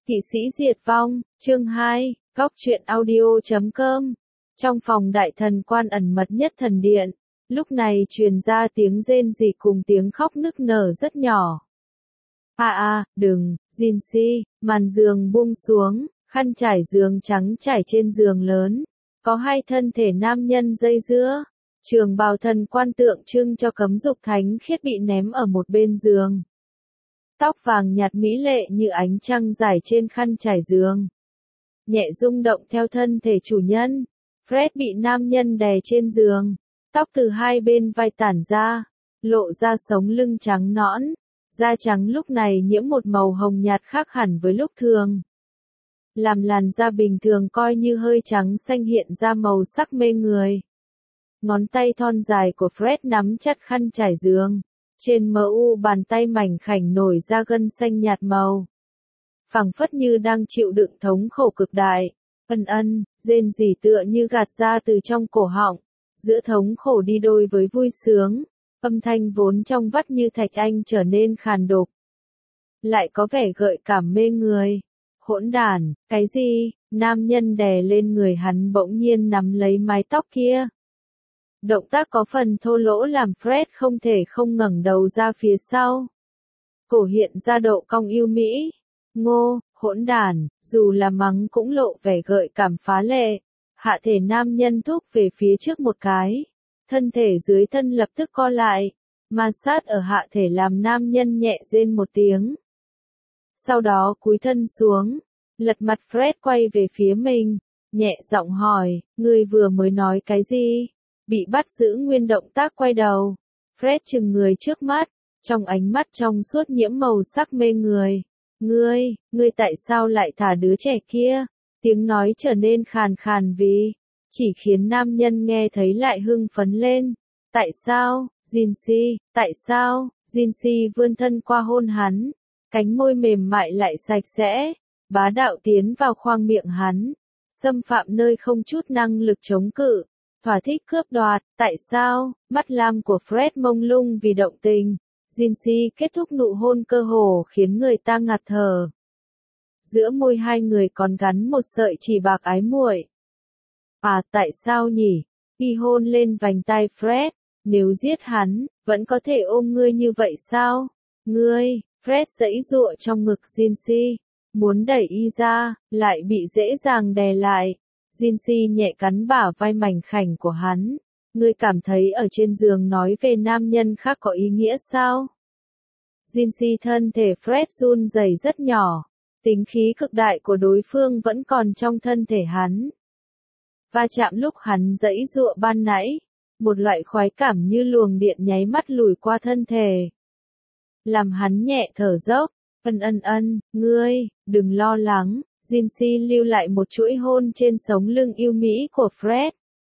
Kỵ sĩ diệt vong, chương 2, góc truyện audio.com. Trong phòng đại thần quan ẩn mật nhất thần điện, lúc này truyền ra tiếng rên rỉ cùng tiếng khóc nức nở rất nhỏ. Đừng, Jinxie, màn giường buông xuống, khăn trải giường trắng trải trên giường lớn, có hai thân thể nam nhân dây dưa, trường bào thần quan tượng trưng cho cấm dục thánh khiết bị ném ở một bên giường. Tóc vàng nhạt mỹ lệ như ánh trăng rải trên khăn trải giường, nhẹ rung động theo thân thể chủ nhân. Fred bị nam nhân đè trên giường, tóc từ hai bên vai tản ra, lộ ra sống lưng trắng nõn, da trắng lúc này nhiễm một màu hồng nhạt khác hẳn với lúc thường, làm làn da bình thường coi như hơi trắng xanh hiện ra màu sắc mê người. Ngón tay thon dài của Fred nắm chặt khăn trải giường, trên mu bàn tay mảnh khảnh nổi ra gân xanh nhạt màu, phảng phất như đang chịu đựng thống khổ cực đại. Rên rỉ tựa như gạt ra từ trong cổ họng, giữa thống khổ đi đôi với vui sướng, âm thanh vốn trong vắt như thạch anh trở nên khàn đục, lại có vẻ gợi cảm mê người. Hỗn đản, cái gì? Nam nhân đè lên người hắn bỗng nhiên nắm lấy mái tóc kia. Động tác có phần thô lỗ làm Fred không thể không ngẩng đầu ra phía sau. Cổ hiện ra độ cong yêu mỹ. Ngô, hỗn đản, dù là mắng cũng lộ vẻ gợi cảm phá lệ. Hạ thể nam nhân thúc về phía trước một cái. Thân thể dưới thân lập tức co lại. Ma sát ở hạ thể làm nam nhân nhẹ rên một tiếng. Sau đó cúi thân xuống, lật mặt Fred quay về phía mình, nhẹ giọng hỏi, ngươi vừa mới nói cái gì? Bị bắt giữ nguyên động tác quay đầu. Fred chừng người trước mắt, trong ánh mắt trong suốt nhiễm màu sắc mê người. Ngươi tại sao lại thả đứa trẻ kia? Tiếng nói trở nên khàn khàn vì chỉ khiến nam nhân nghe thấy lại hưng phấn lên. Tại sao, Jinxie, tại sao? Jinxie vươn thân qua hôn hắn, cánh môi mềm mại lại sạch sẽ, bá đạo tiến vào khoang miệng hắn, xâm phạm nơi không chút năng lực chống cự. Thỏa thích cướp đoạt, tại sao? Mắt lam của Fred mông lung vì động tình. Jinxie kết thúc nụ hôn cơ hồ khiến người ta ngạt thở. Giữa môi hai người còn gắn một sợi chỉ bạc ái muội. Tại sao nhỉ? Y hôn lên vành tai Fred, nếu giết hắn, vẫn có thể ôm ngươi như vậy sao? Fred giãy giụa trong ngực Jinxie, muốn đẩy y ra, lại bị dễ dàng đè lại. Jinxie nhẹ cắn bả vai mảnh khảnh của hắn. Ngươi cảm thấy ở trên giường nói về nam nhân khác có ý nghĩa sao? Jinxie thân thể Fred run rẩy rất nhỏ. Tính khí cực đại của đối phương vẫn còn trong thân thể hắn. Va chạm lúc hắn giãy giụa ban nãy. Một loại khoái cảm như luồng điện nháy mắt lùi qua thân thể, làm hắn nhẹ thở dốc. Ngươi, đừng lo lắng. Jinxie lưu lại một chuỗi hôn trên sống lưng yêu mỹ của Fred.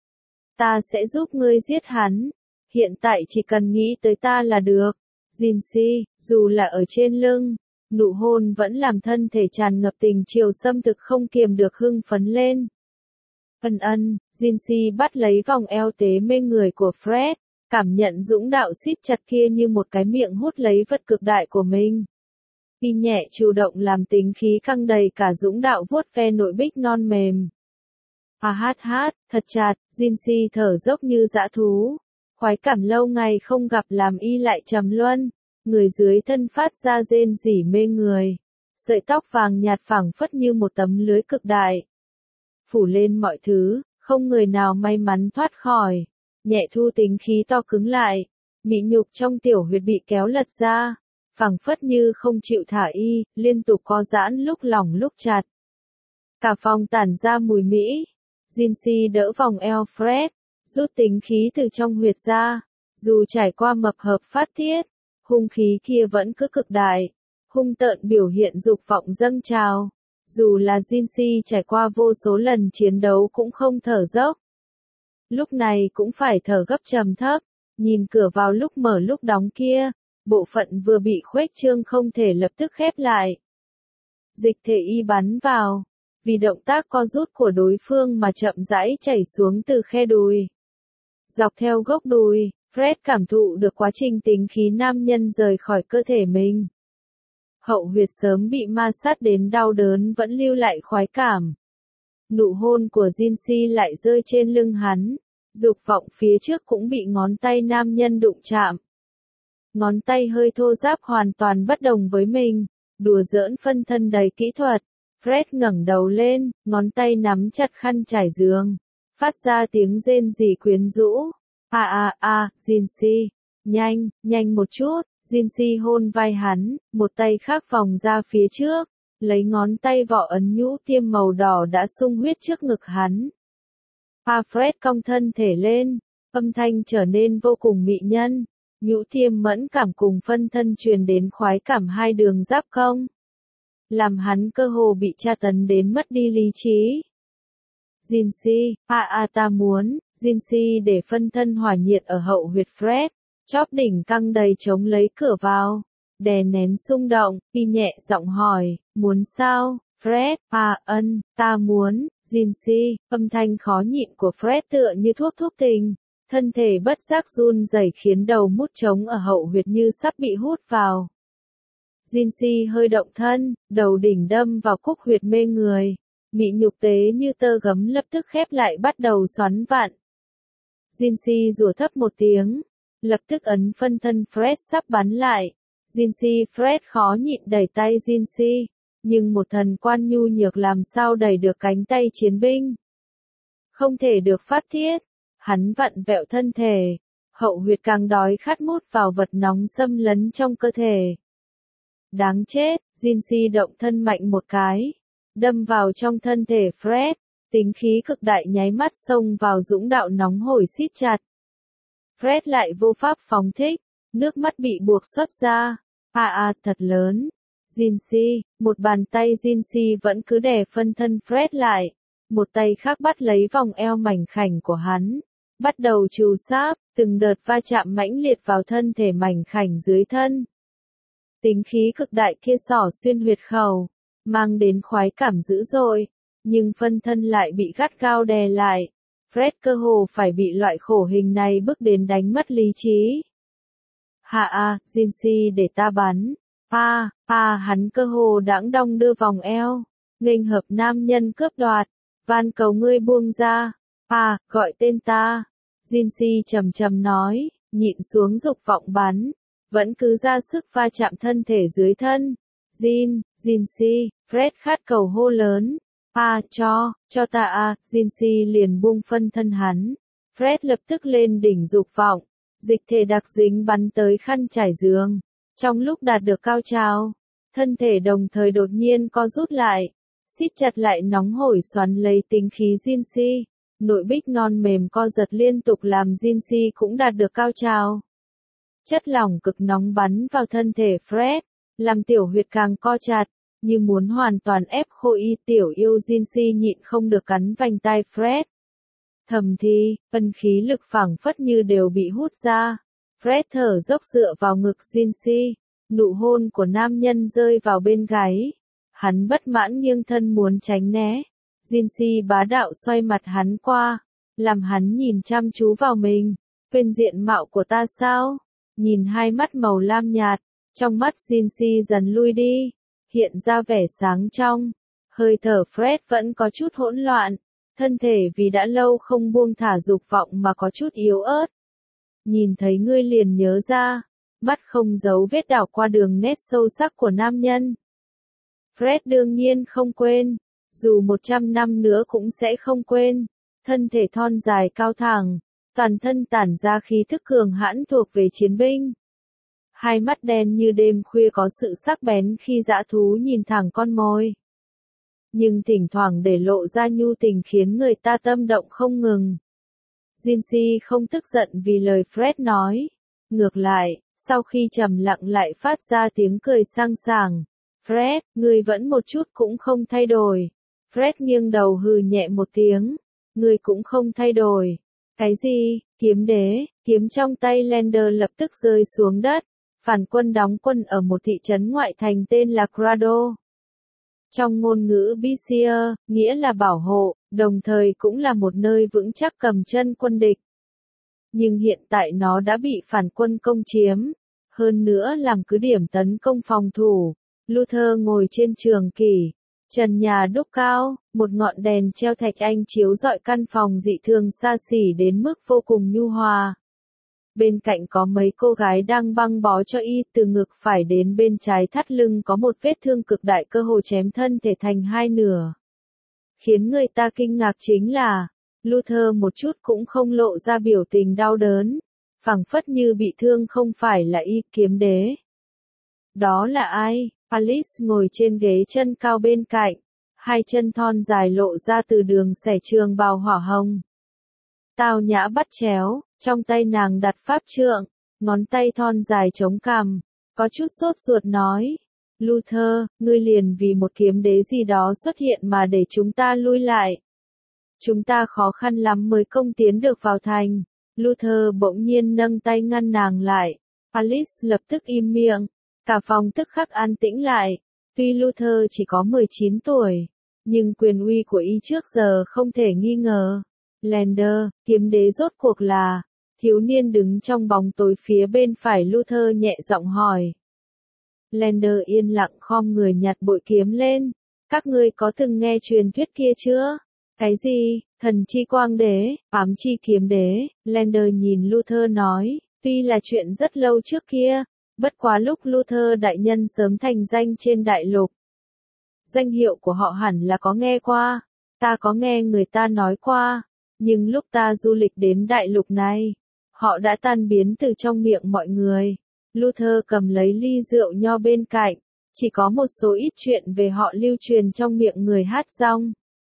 Ta sẽ giúp ngươi giết hắn. Hiện tại chỉ cần nghĩ tới ta là được. Jinxie, dù là ở trên lưng, nụ hôn vẫn làm thân thể tràn ngập tình chiều xâm thực không kiềm được hưng phấn lên. Jinxie bắt lấy vòng eo tế mê người của Fred, cảm nhận dũng đạo siết chặt kia như một cái miệng hút lấy vật cực đại của mình. Y nhẹ chủ động làm tính khí căng đầy cả dũng đạo vuốt ve nội bích non mềm. Thật chặt, Jinxie thở dốc như dã thú. Khoái cảm lâu ngày không gặp làm y lại trầm luân. Người dưới thân phát ra rên rỉ mê người. Sợi tóc vàng nhạt phảng phất như một tấm lưới cực đại, phủ lên mọi thứ, không người nào may mắn thoát khỏi. Nhẹ thu tính khí to cứng lại. Mị nhục trong tiểu huyệt bị kéo lật ra, phảng phất như không chịu thả y, liên tục co giãn lúc lỏng lúc chặt. Cả phòng tản ra mùi mỹ. Jinxie đỡ vòng eo Fred, rút tính khí từ trong huyệt ra. Dù trải qua mập hợp phát tiết, hung khí kia vẫn cứ cực đại, hung tợn biểu hiện dục vọng dâng trào. Dù là Jinxie trải qua vô số lần chiến đấu cũng không thở dốc. Lúc này cũng phải thở gấp trầm thấp, nhìn cửa vào lúc mở lúc đóng kia. Bộ phận vừa bị khuếch trương không thể lập tức khép lại. Dịch thể y bắn vào, vì động tác co rút của đối phương mà chậm rãi chảy xuống từ khe đùi. Dọc theo gốc đùi, Fred cảm thụ được quá trình tính khí nam nhân rời khỏi cơ thể mình. Hậu huyệt sớm bị ma sát đến đau đớn vẫn lưu lại khoái cảm. Nụ hôn của Jinsi lại rơi trên lưng hắn, dục vọng phía trước cũng bị ngón tay nam nhân đụng chạm. Ngón tay hơi thô ráp hoàn toàn bất đồng với mình, đùa giỡn phân thân đầy kỹ thuật. Fred ngẩng đầu lên, ngón tay nắm chặt khăn trải giường, phát ra tiếng rên rỉ quyến rũ. Jinsi, nhanh một chút. Jinsi hôn vai hắn, một tay khác vòng ra phía trước, lấy ngón tay vỏ ấn nhũ tiêm màu đỏ đã sung huyết trước ngực hắn. Fred cong thân thể lên, âm thanh trở nên vô cùng mị nhân, nhũ tiêm mẫn cảm cùng phân thân truyền đến khoái cảm hai đường giáp công, làm hắn cơ hồ bị tra tấn đến mất đi lý trí. Jinsi, ta muốn. Jinsi để phân thân hỏa nhiệt ở hậu huyệt Fred, chóp đỉnh căng đầy chống lấy cửa vào, đè nén xung động, nhẹ giọng hỏi, muốn sao? Fred, ta muốn. Jinsi, âm thanh khó nhịn của Fred tựa như thuốc tình, thân thể bất giác run rẩy khiến đầu mút trống ở hậu huyệt như sắp bị hút vào. Jinsi hơi động thân, đầu đỉnh đâm vào cúc huyệt mê người, mị nhục tế như tơ gấm lập tức khép lại bắt đầu xoắn vặn. Jinsi rủa thấp một tiếng, lập tức ấn phân thân Fred sắp bắn lại. Jinsi Fred khó nhịn đẩy tay Jinsi, nhưng một thần quan nhu nhược làm sao đẩy được cánh tay chiến binh. Không thể được phát thiết, hắn vặn vẹo thân thể, hậu huyệt càng đói khát mút vào vật nóng xâm lấn trong cơ thể. Đáng chết, Jinsi động thân mạnh một cái, đâm vào trong thân thể Fred, tính khí cực đại nháy mắt xông vào dũng đạo nóng hổi siết chặt. Fred lại vô pháp phóng thích, nước mắt bị buộc xuất ra. Thật lớn. Jinsi, một bàn tay Jinsi vẫn cứ đè phân thân Fred lại, một tay khác bắt lấy vòng eo mảnh khảnh của hắn, bắt đầu trù sáp, từng đợt va chạm mãnh liệt vào thân thể mảnh khảnh dưới thân. Tính khí cực đại kia xỏ xuyên huyệt khẩu, mang đến khoái cảm dữ dội, nhưng phân thân lại bị gắt gao đè lại. Fred cơ hồ phải bị loại khổ hình này bức đến đánh mất lý trí. Jinsi để ta bắn. Hắn cơ hồ đãng đong đưa vòng eo, nghênh hợp nam nhân cướp đoạt, van cầu ngươi buông ra. Gọi tên ta. Jinsi trầm trầm nói, nhịn xuống dục vọng bắn, vẫn cứ ra sức va chạm thân thể dưới thân. Jinsi, Fred khát cầu hô lớn. Cho ta. Jinsi liền buông phân thân hắn. Fred lập tức lên đỉnh dục vọng, dịch thể đặc dính bắn tới khăn trải giường. Trong lúc đạt được cao trào, thân thể đồng thời đột nhiên co rút lại, siết chặt lại nóng hổi xoắn lấy tính khí Jinsi. Nội bích non mềm co giật liên tục làm Jinsi cũng đạt được cao trào. Chất lỏng cực nóng bắn vào thân thể Fred, làm tiểu huyệt càng co chặt, như muốn hoàn toàn ép khô tiểu yêu Jinsi nhịn không được cắn vành tai Fred. Thầm thì, ân khí lực phảng phất như đều bị hút ra. Fred thở dốc dựa vào ngực Jinsi, nụ hôn của nam nhân rơi vào bên gáy. Hắn bất mãn nghiêng thân muốn tránh né. Jinsi bá đạo xoay mặt hắn qua, làm hắn nhìn chăm chú vào mình. Quên diện mạo của ta sao? Nhìn hai mắt màu lam nhạt, trong mắt Jinsi dần lui đi, hiện ra vẻ sáng trong. Hơi thở Fred vẫn có chút hỗn loạn, thân thể vì đã lâu không buông thả dục vọng mà có chút yếu ớt. Nhìn thấy ngươi liền nhớ ra, mắt không giấu vết đảo qua đường nét sâu sắc của nam nhân. Fred đương nhiên không quên, dù 100 năm nữa cũng sẽ không quên. Thân thể thon dài cao thẳng, toàn thân tản ra khí thức cường hãn thuộc về chiến binh. Hai mắt đen như đêm khuya có sự sắc bén khi dã thú nhìn thẳng con mồi. Nhưng thỉnh thoảng để lộ ra nhu tình khiến người ta tâm động không ngừng. Jinsi không tức giận vì lời Fred nói. Ngược lại, sau khi trầm lặng lại phát ra tiếng cười sang sảng. Fred, ngươi vẫn một chút cũng không thay đổi. Fred nghiêng đầu hừ nhẹ một tiếng. Ngươi cũng không thay đổi. Cái gì? Kiếm đế, kiếm trong tay Lander lập tức rơi xuống đất. Phản quân đóng quân ở một thị trấn ngoại thành tên là Grado. Trong ngôn ngữ Bisia, nghĩa là bảo hộ, đồng thời cũng là một nơi vững chắc cầm chân quân địch. Nhưng hiện tại nó đã bị phản quân công chiếm, hơn nữa làm cứ điểm tấn công phòng thủ, Luther ngồi trên trường kỷ, trần nhà đúc cao, một ngọn đèn treo thạch anh chiếu rọi căn phòng dị thường xa xỉ đến mức vô cùng nhu hòa. Bên cạnh có mấy cô gái đang băng bó cho y, từ ngực phải đến bên trái thắt lưng có một vết thương cực đại cơ hồ chém thân thể thành hai nửa. Khiến người ta kinh ngạc chính là, Luther một chút cũng không lộ ra biểu tình đau đớn, phảng phất như bị thương không phải là y, kiếm đế. Đó là ai? Alice ngồi trên ghế chân cao bên cạnh, hai chân thon dài lộ ra từ đường xẻ trường bào hỏa hồng. Tao nhã bắt chéo, trong tay nàng đặt pháp trượng, ngón tay thon dài chống cằm, có chút sốt ruột nói. Luther, ngươi liền vì một kiếm đế gì đó xuất hiện mà để chúng ta lui lại. Chúng ta khó khăn lắm mới công tiến được vào thành. Luther bỗng nhiên nâng tay ngăn nàng lại. Alice lập tức im miệng. Cả phòng tức khắc an tĩnh lại. Tuy Luther chỉ có 19 tuổi, nhưng quyền uy của y trước giờ không thể nghi ngờ. Lander, kiếm đế rốt cuộc là, thiếu niên đứng trong bóng tối phía bên phải Luther nhẹ giọng hỏi. Lander yên lặng khom người nhặt bội kiếm lên. Các ngươi có từng nghe truyền thuyết kia chưa? Cái gì? Thần chi quang đế, ám chi kiếm đế? Lander nhìn Luther nói, tuy là chuyện rất lâu trước kia, bất quá lúc Luther đại nhân sớm thành danh trên đại lục. Danh hiệu của họ hẳn là có nghe qua, ta có nghe người ta nói qua, nhưng lúc ta du lịch đến đại lục này, họ đã tan biến từ trong miệng mọi người. Luther cầm lấy ly rượu nho bên cạnh, chỉ có một số ít chuyện về họ lưu truyền trong miệng người hát dong.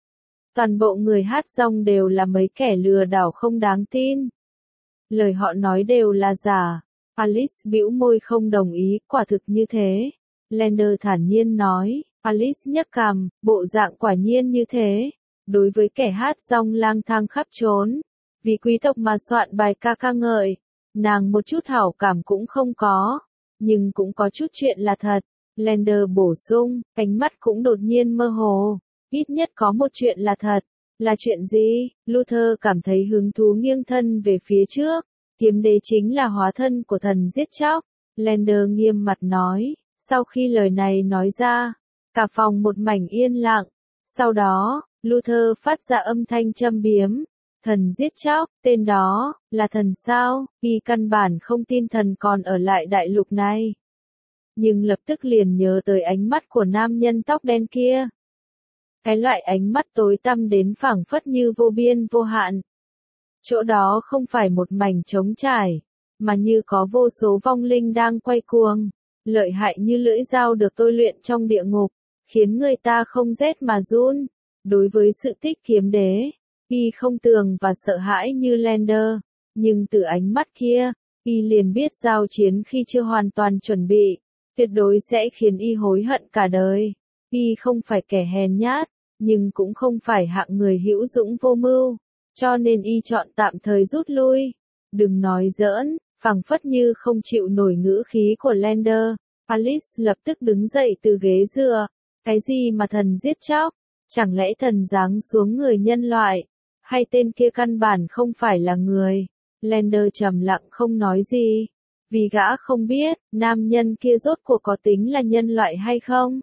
Toàn bộ người hát dong đều là mấy kẻ lừa đảo không đáng tin. Lời họ nói đều là giả. Alice bĩu môi không đồng ý, quả thực như thế. Lander thản nhiên nói. Alice nhấc cằm, bộ dạng quả nhiên như thế. Đối với kẻ hát dong lang thang khắp trốn, vì quý tộc mà soạn bài ca ca ngợi, nàng một chút hảo cảm cũng không có, nhưng cũng có chút chuyện là thật. Lander bổ sung, ánh mắt cũng đột nhiên mơ hồ. Ít nhất có một chuyện là thật. Là chuyện gì? Luther cảm thấy hứng thú nghiêng thân về phía trước. Kiếm đế chính là hóa thân của thần giết chóc. Lander nghiêm mặt nói. Sau khi lời này nói ra, cả phòng một mảnh yên lặng. Sau đó, Luther phát ra âm thanh châm biếm. Thần giết chóc, tên đó, là thần sao? Y căn bản không tin thần còn ở lại đại lục này. Nhưng lập tức liền nhớ tới ánh mắt của nam nhân tóc đen kia. Cái loại ánh mắt tối tăm đến phảng phất như vô biên vô hạn. Chỗ đó không phải một mảnh trống trải, mà như có vô số vong linh đang quay cuồng, lợi hại như lưỡi dao được tôi luyện trong địa ngục, khiến người ta không rét mà run. Đối với sự tích kiếm đế, y không tường và sợ hãi như Lander, nhưng từ ánh mắt kia, y liền biết giao chiến khi chưa hoàn toàn chuẩn bị, tuyệt đối sẽ khiến y hối hận cả đời. Y không phải kẻ hèn nhát, nhưng cũng không phải hạng người hữu dũng vô mưu, cho nên y chọn tạm thời rút lui. Đừng nói giỡn, phảng phất như không chịu nổi ngữ khí của Lander. Alice lập tức đứng dậy từ ghế dựa. Cái gì mà thần giết chóc? Chẳng lẽ thần giáng xuống người nhân loại? Hay tên kia căn bản không phải là người? Lander trầm lặng không nói gì. Vì gã không biết, nam nhân kia rốt cuộc có tính là nhân loại hay không?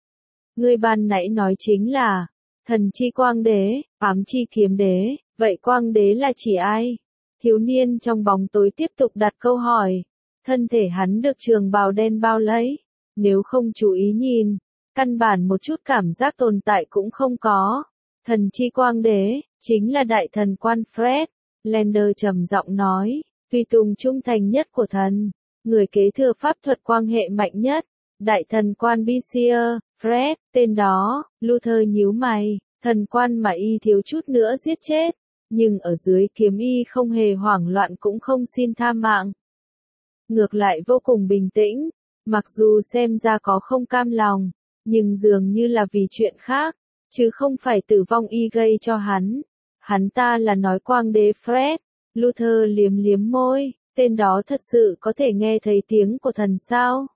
Ngươi ban nãy nói chính là, thần chi quang đế, ám chi kiếm đế, vậy quang đế là chỉ ai? Thiếu niên trong bóng tối tiếp tục đặt câu hỏi. Thân thể hắn được trường bào đen bao lấy. Nếu không chú ý nhìn, căn bản một chút cảm giác tồn tại cũng không có. Thần chi quang đế, chính là đại thần quan Fred. Lander trầm giọng nói, tùy tùng trung thành nhất của thần, người kế thừa pháp thuật quang hệ mạnh nhất, đại thần quan Bisier, Fred, tên đó. Luther nhíu mày, thần quan mà y thiếu chút nữa giết chết, nhưng ở dưới kiếm y không hề hoảng loạn cũng không xin tha mạng. Ngược lại vô cùng bình tĩnh, mặc dù xem ra có không cam lòng, nhưng dường như là vì chuyện khác, chứ không phải tử vong y gây cho hắn. Hắn ta là nói quang đế Fred. Luther liếm liếm môi, tên đó thật sự có thể nghe thấy tiếng của thần sao?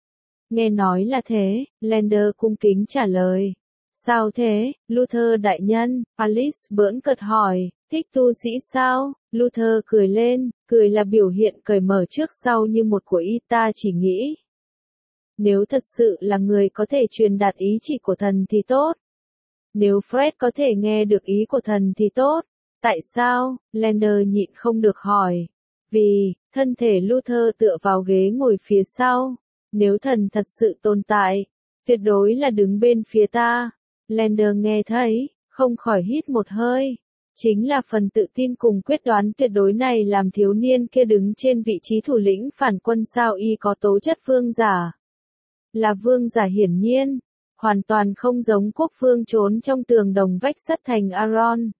Nghe nói là thế, Lander cung kính trả lời. Sao thế, Luther đại nhân? Alice bỡn cợt hỏi, thích tu sĩ sao? Luther cười lên, cười là biểu hiện cởi mở trước sau như một của y, ta chỉ nghĩ. Nếu thật sự là người có thể truyền đạt ý chỉ của thần thì tốt. Nếu Fred có thể nghe được ý của thần thì tốt. Tại sao? Lander nhịn không được hỏi. Vì, thân thể Luther tựa vào ghế ngồi phía sau. Nếu thần thật sự tồn tại, tuyệt đối là đứng bên phía ta. Lander nghe thấy, không khỏi hít một hơi. Chính là phần tự tin cùng quyết đoán tuyệt đối này làm thiếu niên kia đứng trên vị trí thủ lĩnh phản quân sao y có tố chất vương giả. Là vương giả hiển nhiên, hoàn toàn không giống quốc vương trốn trong tường đồng vách sắt thành Aaron.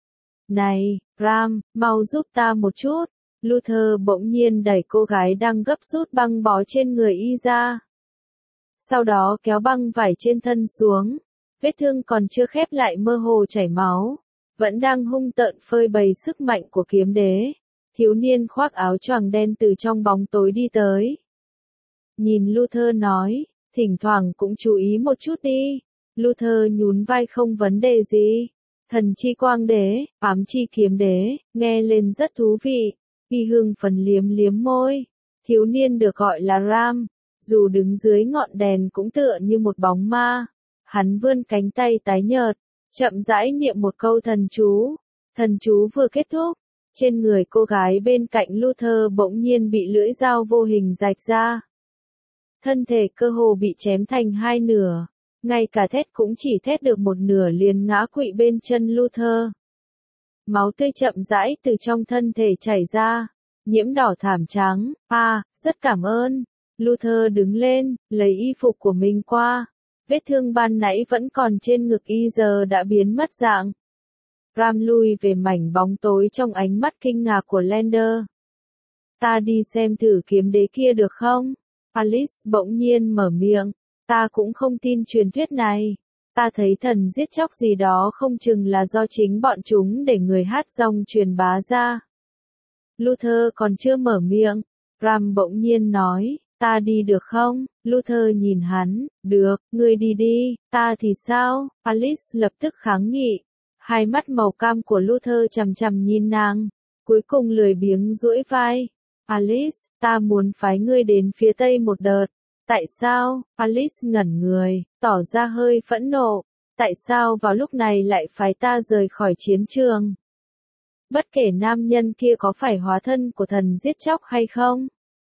Này, Ram, mau giúp ta một chút. Luther bỗng nhiên đẩy cô gái đang gấp rút băng bó trên người y ra. Sau đó kéo băng vải trên thân xuống. Vết thương còn chưa khép lại mơ hồ chảy máu. Vẫn đang hung tợn phơi bày sức mạnh của kiếm đế. Thiếu niên khoác áo choàng đen từ trong bóng tối đi tới. Nhìn Luther nói, thỉnh thoảng cũng chú ý một chút đi. Luther nhún vai không vấn đề gì. Thần chi quang đế, ám chi kiếm đế, nghe lên rất thú vị. Y hưng phấn liếm liếm môi. Thiếu niên được gọi là Ram, dù đứng dưới ngọn đèn cũng tựa như một bóng ma. Hắn vươn cánh tay tái nhợt, chậm rãi niệm một câu thần chú. Thần chú vừa kết thúc, trên người cô gái bên cạnh Luther bỗng nhiên bị lưỡi dao vô hình rạch ra. Thân thể cơ hồ bị chém thành hai nửa, ngay cả thét cũng chỉ thét được một nửa liền ngã quỵ bên chân Luther. Máu tươi chậm rãi từ trong thân thể chảy ra, nhiễm đỏ thảm trắng. Rất cảm ơn. Luther đứng lên, lấy y phục của mình qua. Vết thương ban nãy vẫn còn trên ngực y giờ đã biến mất dạng. Ram lui về mảnh bóng tối trong ánh mắt kinh ngạc của Lander. Ta đi xem thử kiếm đế kia được không? Alice bỗng nhiên mở miệng. Ta cũng không tin truyền thuyết này. Ta thấy thần giết chóc gì đó không chừng là do chính bọn chúng để người hát rong truyền bá ra. Luther còn chưa mở miệng. Ram bỗng nhiên nói, ta đi được không? Luther nhìn hắn, được, ngươi đi đi, ta thì sao? Alice lập tức kháng nghị. Hai mắt màu cam của Luther chằm chằm nhìn nàng, cuối cùng lười biếng duỗi vai. Alice, ta muốn phái ngươi đến phía tây một đợt. Tại sao? Alice ngẩn người, tỏ ra hơi phẫn nộ. Tại sao vào lúc này lại phái ta rời khỏi chiến trường? Bất kể nam nhân kia có phải hóa thân của thần giết chóc hay không,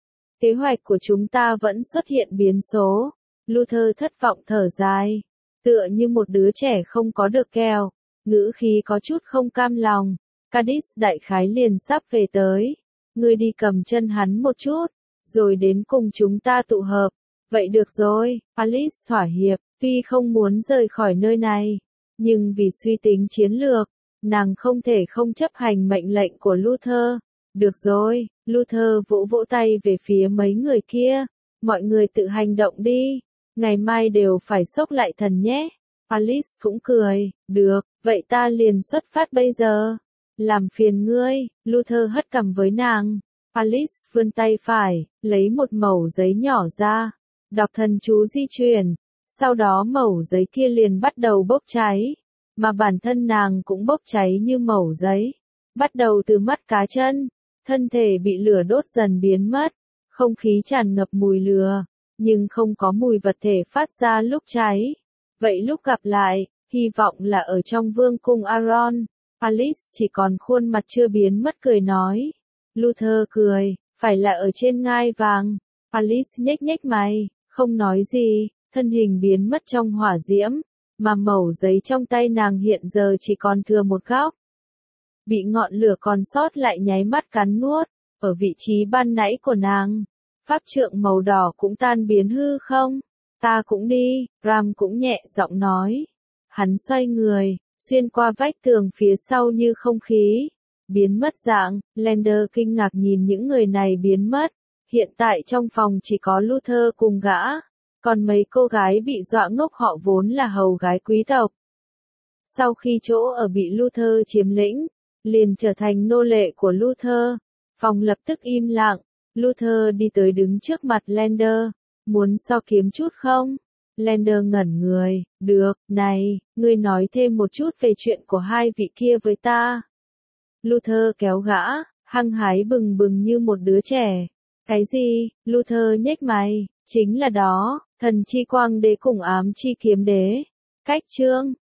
kế hoạch của chúng ta vẫn xuất hiện biến số. Luther thất vọng thở dài, tựa như một đứa trẻ không có được kẹo, ngữ khí có chút không cam lòng. Cadiz đại khái liền sắp về tới. Ngươi đi cầm chân hắn một chút, rồi đến cùng chúng ta tụ hợp. Vậy được rồi, Alice thỏa hiệp, tuy không muốn rời khỏi nơi này, nhưng vì suy tính chiến lược, nàng không thể không chấp hành mệnh lệnh của Luther. Được rồi, Luther vỗ vỗ tay về phía mấy người kia. Mọi người tự hành động đi, ngày mai đều phải xốc lại thần nhé. Alice cũng cười, được, vậy ta liền xuất phát bây giờ. Làm phiền ngươi. Luther hất cằm với nàng. Alice vươn tay phải, lấy một mẩu giấy nhỏ ra, đọc thần chú di chuyển. Sau đó mẩu giấy kia liền bắt đầu bốc cháy, mà bản thân nàng cũng bốc cháy như mẩu giấy. Bắt đầu từ mắt cá chân, thân thể bị lửa đốt dần biến mất, không khí tràn ngập mùi lửa, nhưng không có mùi vật thể phát ra lúc cháy. Vậy lúc gặp lại, hy vọng là ở trong vương cung Aaron. Alice chỉ còn khuôn mặt chưa biến mất cười nói. Luther cười, phải là ở trên ngai vàng. Alice nhếch nhếch mày, không nói gì, thân hình biến mất trong hỏa diễm, mà mẩu giấy trong tay nàng hiện giờ chỉ còn thừa một góc. Bị ngọn lửa còn sót lại nháy mắt cắn nuốt, ở vị trí ban nãy của nàng. Pháp trượng màu đỏ cũng tan biến hư không? Ta cũng đi, Ram cũng nhẹ giọng nói. Hắn xoay người, xuyên qua vách tường phía sau như không khí, biến mất dạng. Lander kinh ngạc nhìn những người này biến mất. Hiện tại trong phòng chỉ có Luther cùng gã, còn mấy cô gái bị dọa ngốc họ vốn là hầu gái quý tộc. Sau khi chỗ ở bị Luther chiếm lĩnh, liền trở thành nô lệ của Luther. Phòng lập tức im lặng. Luther đi tới đứng trước mặt Lander. Muốn so kiếm chút không? Lander ngẩn người. Được, này, ngươi nói thêm một chút về chuyện của hai vị kia với ta. Luther kéo gã, hăng hái bừng bừng như một đứa trẻ. Cái gì? Luther nhếch mày, Chính là đó, thần chi quang đế cùng ám chi kiếm đế. Cách chương